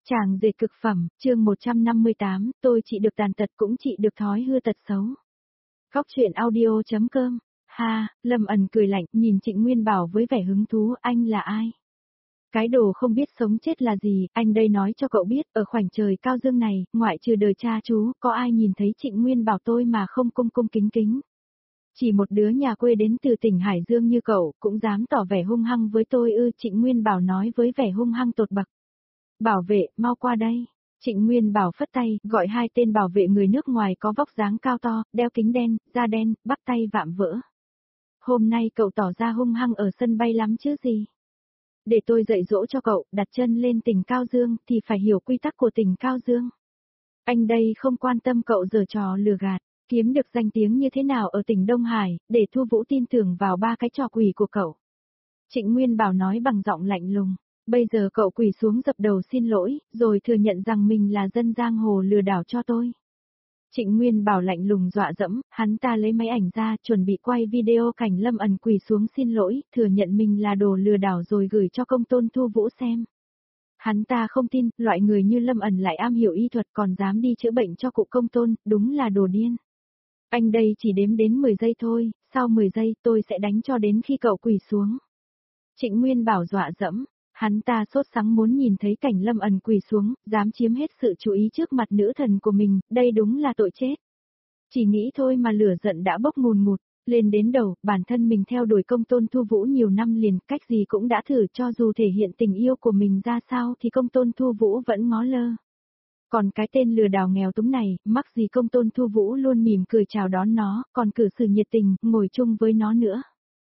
Chàng dệt cực phẩm, chương 158, tôi trị được tàn tật cũng trị được thói hư tật xấu. Góc truyện audio.com. Ha, Lâm Ẩn cười lạnh, nhìn Trịnh Nguyên Bảo với vẻ hứng thú, anh là ai? Cái đồ không biết sống chết là gì, anh đây nói cho cậu biết, ở khoảnh trời cao dương này, ngoại trừ đời cha chú, có ai nhìn thấy Trịnh Nguyên Bảo tôi mà không cung cung kính kính. Chỉ một đứa nhà quê đến từ tỉnh Hải Dương như cậu, cũng dám tỏ vẻ hung hăng với tôi ư? Trịnh Nguyên Bảo nói với vẻ hung hăng tột bậc. Bảo vệ, mau qua đây. Trịnh Nguyên Bảo phất tay, gọi hai tên bảo vệ người nước ngoài có vóc dáng cao to, đeo kính đen, da đen, bắt tay vạm vỡ. Hôm nay cậu tỏ ra hung hăng ở sân bay lắm chứ gì? Để tôi dạy dỗ cho cậu, đặt chân lên tỉnh Cao Dương thì phải hiểu quy tắc của tỉnh Cao Dương. Anh đây không quan tâm cậu giở trò lừa gạt, kiếm được danh tiếng như thế nào ở tỉnh Đông Hải, để Thu Vũ tin tưởng vào ba cái trò quỷ của cậu. Trịnh Nguyên Bảo nói bằng giọng lạnh lùng. Bây giờ cậu quỳ xuống dập đầu xin lỗi, rồi thừa nhận rằng mình là dân giang hồ lừa đảo cho tôi. Trịnh Nguyên Bảo lạnh lùng dọa dẫm, hắn ta lấy máy ảnh ra, chuẩn bị quay video cảnh Lâm Ẩn quỳ xuống xin lỗi, thừa nhận mình là đồ lừa đảo rồi gửi cho công tôn Thu Vũ xem. Hắn ta không tin, loại người như Lâm Ẩn lại am hiểu y thuật còn dám đi chữa bệnh cho cụ công tôn, đúng là đồ điên. Anh đây chỉ đếm đến 10 giây thôi, sau 10 giây tôi sẽ đánh cho đến khi cậu quỳ xuống. Trịnh Nguyên Bảo dọa dẫm. Hắn ta sốt sắng muốn nhìn thấy cảnh Lâm Ẩn quỳ xuống, dám chiếm hết sự chú ý trước mặt nữ thần của mình, đây đúng là tội chết. Chỉ nghĩ thôi mà lửa giận đã bốc ngùn ngụt, lên đến đầu, bản thân mình theo đuổi công tôn Thu Vũ nhiều năm liền, cách gì cũng đã thử, cho dù thể hiện tình yêu của mình ra sao thì công tôn Thu Vũ vẫn ngó lơ. Còn cái tên lừa đảo nghèo túng này, mắc gì công tôn Thu Vũ luôn mỉm cười chào đón nó, còn cử xử nhiệt tình, ngồi chung với nó nữa.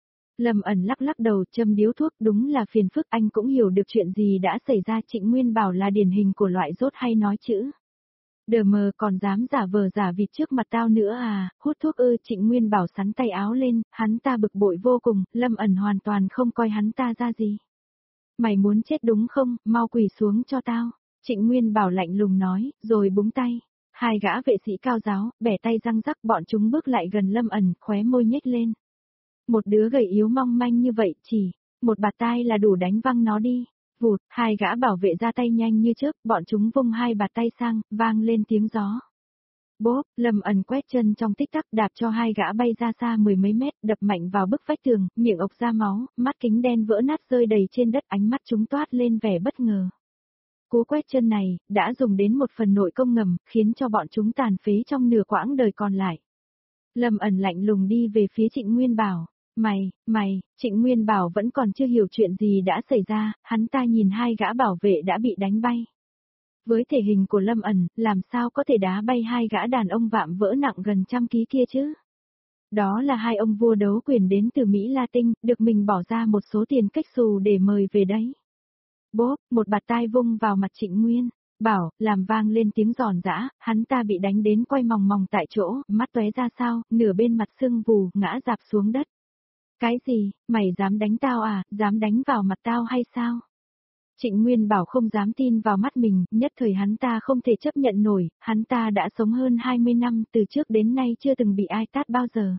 Lâm Ẩn lắc lắc đầu, châm điếu thuốc, đúng là phiền phức, anh cũng hiểu được chuyện gì đã xảy ra. Trịnh Nguyên Bảo là điển hình của loại dốt hay nói chữ. Đờ mờ còn dám giả vờ giả vịt trước mặt tao nữa à, hút thuốc ư? Trịnh Nguyên Bảo sắn tay áo lên, hắn ta bực bội vô cùng, Lâm Ẩn hoàn toàn không coi hắn ta ra gì. Mày muốn chết đúng không, mau quỳ xuống cho tao. Trịnh Nguyên Bảo lạnh lùng nói, rồi búng tay. Hai gã vệ sĩ cao giáo, bẻ tay răng rắc, bọn chúng bước lại gần Lâm Ẩn, khóe môi nhếch lên. Một đứa gầy yếu mong manh như vậy, chỉ một bạt tai là đủ đánh văng nó đi. Vụt, hai gã bảo vệ ra tay nhanh như chớp, bọn chúng vung hai bạt tay sang, vang lên tiếng gió. Bốp, Lâm Ẩn quét chân trong tích tắc, đạp cho hai gã bay ra xa mười mấy mét, đập mạnh vào bức vách tường, miệng ộc ra máu, mắt kính đen vỡ nát rơi đầy trên đất, ánh mắt chúng toát lên vẻ bất ngờ. Cú quét chân này, đã dùng đến một phần nội công ngầm, khiến cho bọn chúng tàn phế trong nửa quãng đời còn lại. Lâm Ẩn lạnh lùng đi về phía Trịnh Nguyên Bảo. Mày, Trịnh Nguyên Bảo vẫn còn chưa hiểu chuyện gì đã xảy ra, hắn ta nhìn hai gã bảo vệ đã bị đánh bay. Với thể hình của Lâm Ẩn, làm sao có thể đá bay hai gã đàn ông vạm vỡ nặng gần 100 kg kia chứ? Đó là hai ông vua đấu quyền đến từ Mỹ Latin, được mình bỏ ra một số tiền cách xù để mời về đấy. Bốp, một bạt tai vung vào mặt Trịnh Nguyên Bảo, làm vang lên tiếng giòn giã, hắn ta bị đánh đến quay mòng mòng tại chỗ, mắt tóe ra sao, nửa bên mặt sưng vù, ngã rạp xuống đất. Cái gì, mày dám đánh tao à, dám đánh vào mặt tao hay sao? Trịnh Nguyên Bảo không dám tin vào mắt mình, nhất thời hắn ta không thể chấp nhận nổi, hắn ta đã sống hơn 20 năm, từ trước đến nay chưa từng bị ai tát bao giờ.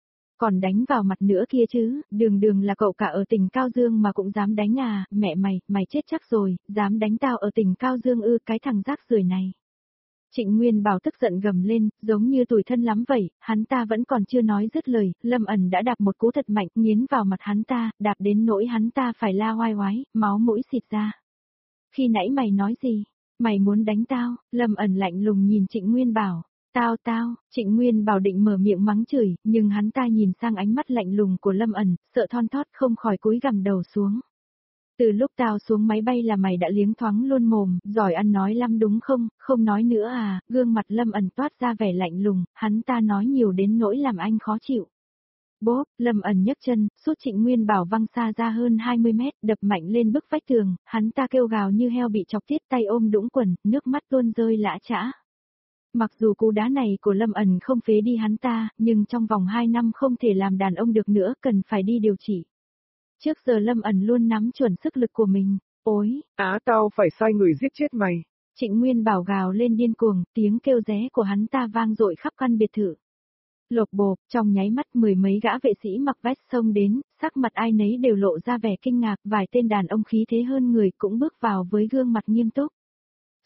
Còn đánh vào mặt nữa kia chứ, đường là cậu cả ở tỉnh Cao Dương mà cũng dám đánh à, mẹ mày chết chắc rồi, dám đánh tao ở tỉnh Cao Dương ư, cái thằng rác rưởi này. Trịnh Nguyên Bảo tức giận gầm lên, giống như tủi thân lắm vậy, hắn ta vẫn còn chưa nói dứt lời, Lâm Ẩn đã đạp một cú thật mạnh, nghiến vào mặt hắn ta, đạp đến nỗi hắn ta phải la oai oái, máu mũi xịt ra. Khi nãy mày nói gì? Mày muốn đánh tao? Lâm Ẩn lạnh lùng nhìn Trịnh Nguyên Bảo. Tao, Trịnh Nguyên Bảo định mở miệng mắng chửi, nhưng hắn ta nhìn sang ánh mắt lạnh lùng của Lâm Ẩn, sợ thon thót không khỏi cúi gằm đầu xuống. Từ lúc tao xuống máy bay là mày đã liếng thoáng luôn mồm, giỏi ăn nói lắm đúng không, không nói nữa à, gương mặt Lâm Ẩn toát ra vẻ lạnh lùng, hắn ta nói nhiều đến nỗi làm anh khó chịu. Bốp, Lâm Ẩn nhấc chân, sút Trịnh Nguyên Bảo văng xa ra hơn 20 mét, đập mạnh lên bức vách tường, hắn ta kêu gào như heo bị chọc tiết, tay ôm đũng quần, nước mắt tuôn rơi lã chã. Mặc dù cú đá này của Lâm Ẩn không phế đi hắn ta, nhưng trong vòng 2 năm không thể làm đàn ông được nữa, cần phải đi điều trị. Trước giờ Lâm Ẩn luôn nắm chuẩn sức lực của mình. Ôi, tao phải sai người giết chết mày. Trịnh Nguyên Bảo gào lên điên cuồng, tiếng kêu ré của hắn ta vang dội khắp căn biệt thự. Lộp bộp, trong nháy mắt mười mấy gã vệ sĩ mặc vest xông đến, sắc mặt ai nấy đều lộ ra vẻ kinh ngạc, vài tên đàn ông khí thế hơn người cũng bước vào với gương mặt nghiêm túc.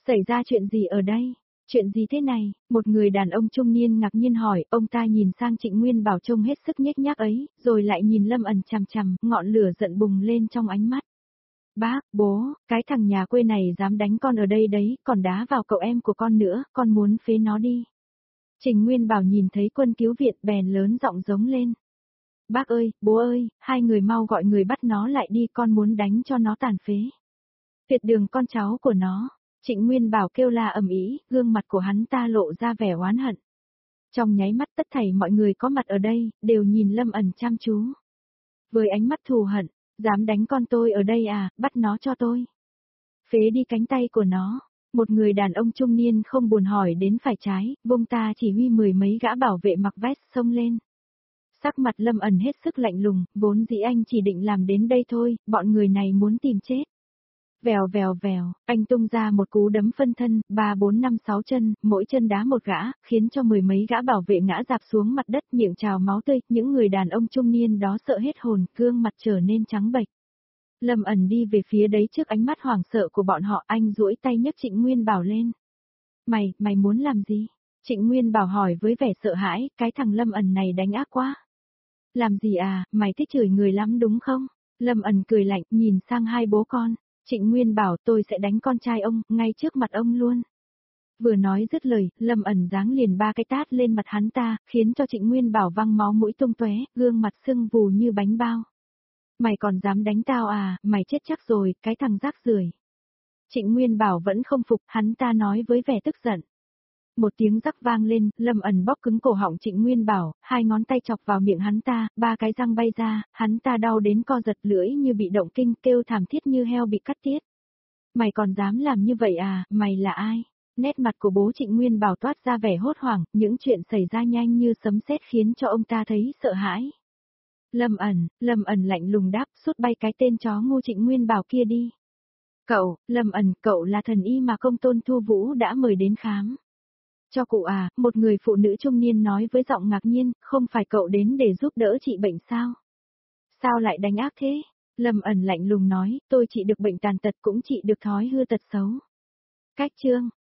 Xảy ra chuyện gì ở đây? Chuyện gì thế này? Một người đàn ông trung niên ngạc nhiên hỏi, ông ta nhìn sang Trịnh Nguyên Bảo trông hết sức nhếch nhác ấy, rồi lại nhìn Lâm ẩn chằm chằm, ngọn lửa giận bùng lên trong ánh mắt. Bác, bố, cái thằng nhà quê này dám đánh con ở đây đấy, còn đá vào cậu em của con nữa, con muốn phế nó đi. Trịnh Nguyên Bảo nhìn thấy quân cứu viện bèn lớn giọng giống lên. Bác ơi, bố ơi, hai người mau gọi người bắt nó lại đi, con muốn đánh cho nó tàn phế. Tuyệt đường con cháu của nó. Trịnh Nguyên Bảo kêu la ầm ĩ, gương mặt của hắn ta lộ ra vẻ oán hận. Trong nháy mắt tất thảy mọi người có mặt ở đây, đều nhìn Lâm ẩn chăm chú. Với ánh mắt thù hận, dám đánh con tôi ở đây à, bắt nó cho tôi. Phế đi cánh tay của nó. Một người đàn ông trung niên không buồn hỏi đến phải trái, bông ta chỉ huy 10 mấy gã bảo vệ mặc vest xông lên. Sắc mặt Lâm ẩn hết sức lạnh lùng, vốn dĩ anh chỉ định làm đến đây thôi, bọn người này muốn tìm chết. Vèo vèo vèo, anh tung ra một cú đấm phân thân, 3 4 5 6 chân, mỗi chân đá một gã, khiến cho 10 mấy gã bảo vệ ngã rạp xuống mặt đất, miệng trào máu tươi, những người đàn ông trung niên đó sợ hết hồn, gương mặt trở nên trắng bệch. Lâm ẩn đi về phía đấy trước ánh mắt hoảng sợ của bọn họ, anh duỗi tay nhấc Trịnh Nguyên Bảo lên. Mày muốn làm gì? Trịnh Nguyên Bảo hỏi với vẻ sợ hãi, cái thằng Lâm ẩn này đánh ác quá. Làm gì à, mày thích chửi người lắm đúng không? Lâm ẩn cười lạnh, nhìn sang hai bố con. Trịnh Nguyên Bảo tôi sẽ đánh con trai ông, ngay trước mặt ông luôn. Vừa nói dứt lời, Lâm ẩn giáng liền 3 cái tát lên mặt hắn ta, khiến cho Trịnh Nguyên Bảo văng máu mũi tung tóe, gương mặt sưng vù như bánh bao. Mày còn dám đánh tao à, mày chết chắc rồi, cái thằng rác rưởi. Trịnh Nguyên Bảo vẫn không phục, hắn ta nói với vẻ tức giận. Một tiếng rắc vang lên, Lâm ẩn bóp cứng cổ họng Trịnh Nguyên Bảo, 2 ngón tay chọc vào miệng hắn ta, 3 cái răng bay ra, hắn ta đau đến co giật lưỡi như bị động kinh, kêu thảm thiết như heo bị cắt tiết. Mày còn dám làm như vậy à, mày là ai? Nét mặt của bố Trịnh Nguyên Bảo toát ra vẻ hốt hoảng, những chuyện xảy ra nhanh như sấm sét khiến cho ông ta thấy sợ hãi. Lâm ẩn lạnh lùng đáp, sút bay cái tên chó ngu Trịnh Nguyên Bảo kia đi. Cậu, Lâm ẩn, cậu là thần y mà công tôn Thu Vũ đã mời đến khám. Cho cụ à, một người phụ nữ trung niên nói với giọng ngạc nhiên, không phải cậu đến để giúp đỡ trị bệnh sao? Sao lại đánh ác thế? Lâm ẩn lạnh lùng nói, tôi trị được bệnh tàn tật cũng trị được thói hư tật xấu. Cách chương